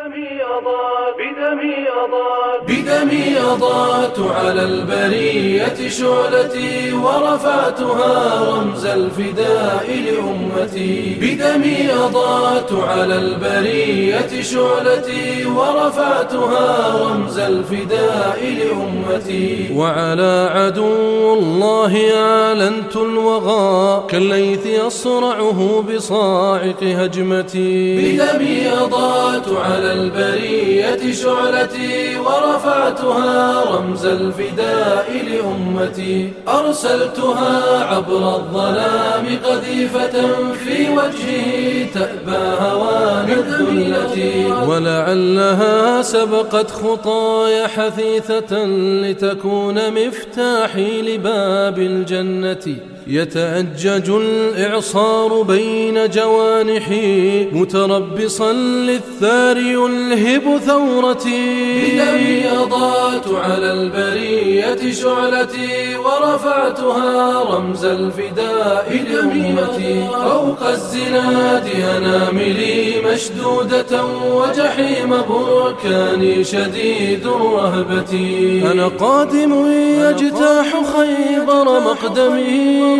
بدمي أضاءت على البرية شعلتي ورفعتها رمز الفداء لأمتي. بدمي أضاءت على البرية شعلتي ورفعتها رمز الفداء لأمتي. وعلى عدو الله أعلنت الوغى كالليث يصرعه بصاعق هجمتي. بدمي أضاءت على البرية شعلتي ورفعتها رمز الفداء لأمتي. أرسلتها عبر الظلام قذيفة في وجهه تأبى هوان الذلة. ولعلها سبقت خطاي حثيثة لتكون مفتاحي لباب الجنة. يتأجج الإعصار بين جوانحي متربصا للثار يلهب ثورتي. بدمي أضاءت على البرية شعلتي ورفعتها رمز الفداء لأمتي. فوق الزناد أناملي مشدودة وجحيم بركاني شديد الرهبة. أنا قادم يجتاح خيبر مقدمي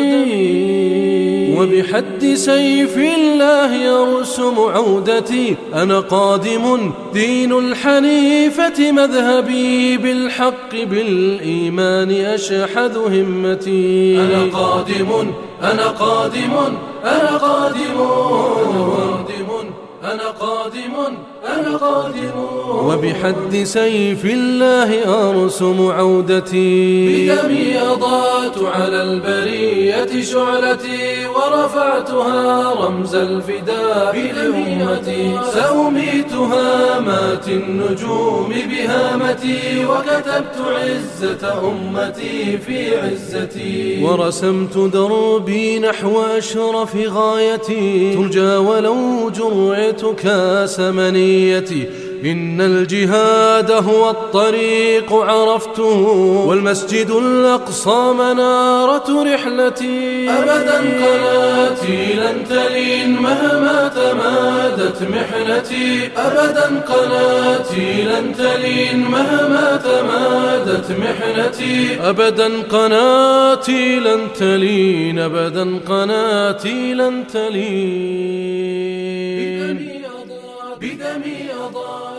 وبحد سيف الله يرسم عودتي. أنا قادم دين الحنيفة مذهبي بالحق بالإيمان أشحذ همتي. أنا قادم أنا قادم أنا قادم أنا قادم أنا قادم وبحد سيف الله أرسم عودتي. بدمي أضاءت على البرية شعلتي ورفعتها رمز الفداء لأمتي. سأميت هامات النجوم بهامتي وكتبت عزة أمتي في عزتي. ورسمت دربي نحو أشرف غايتي ترجى ولو جرعت كاس منيتي. إن الجهاد هو الطريق عرفته والمسجد الأقصى منارة رحلتي. أبدا قناتي لن تلين مهما تمادت محنتي. أبدا قناتي لن تلين مهما تمادت محنتي. أبدا قناتي لن تلين أبدا قناتي لن تلين. بدمي أضاء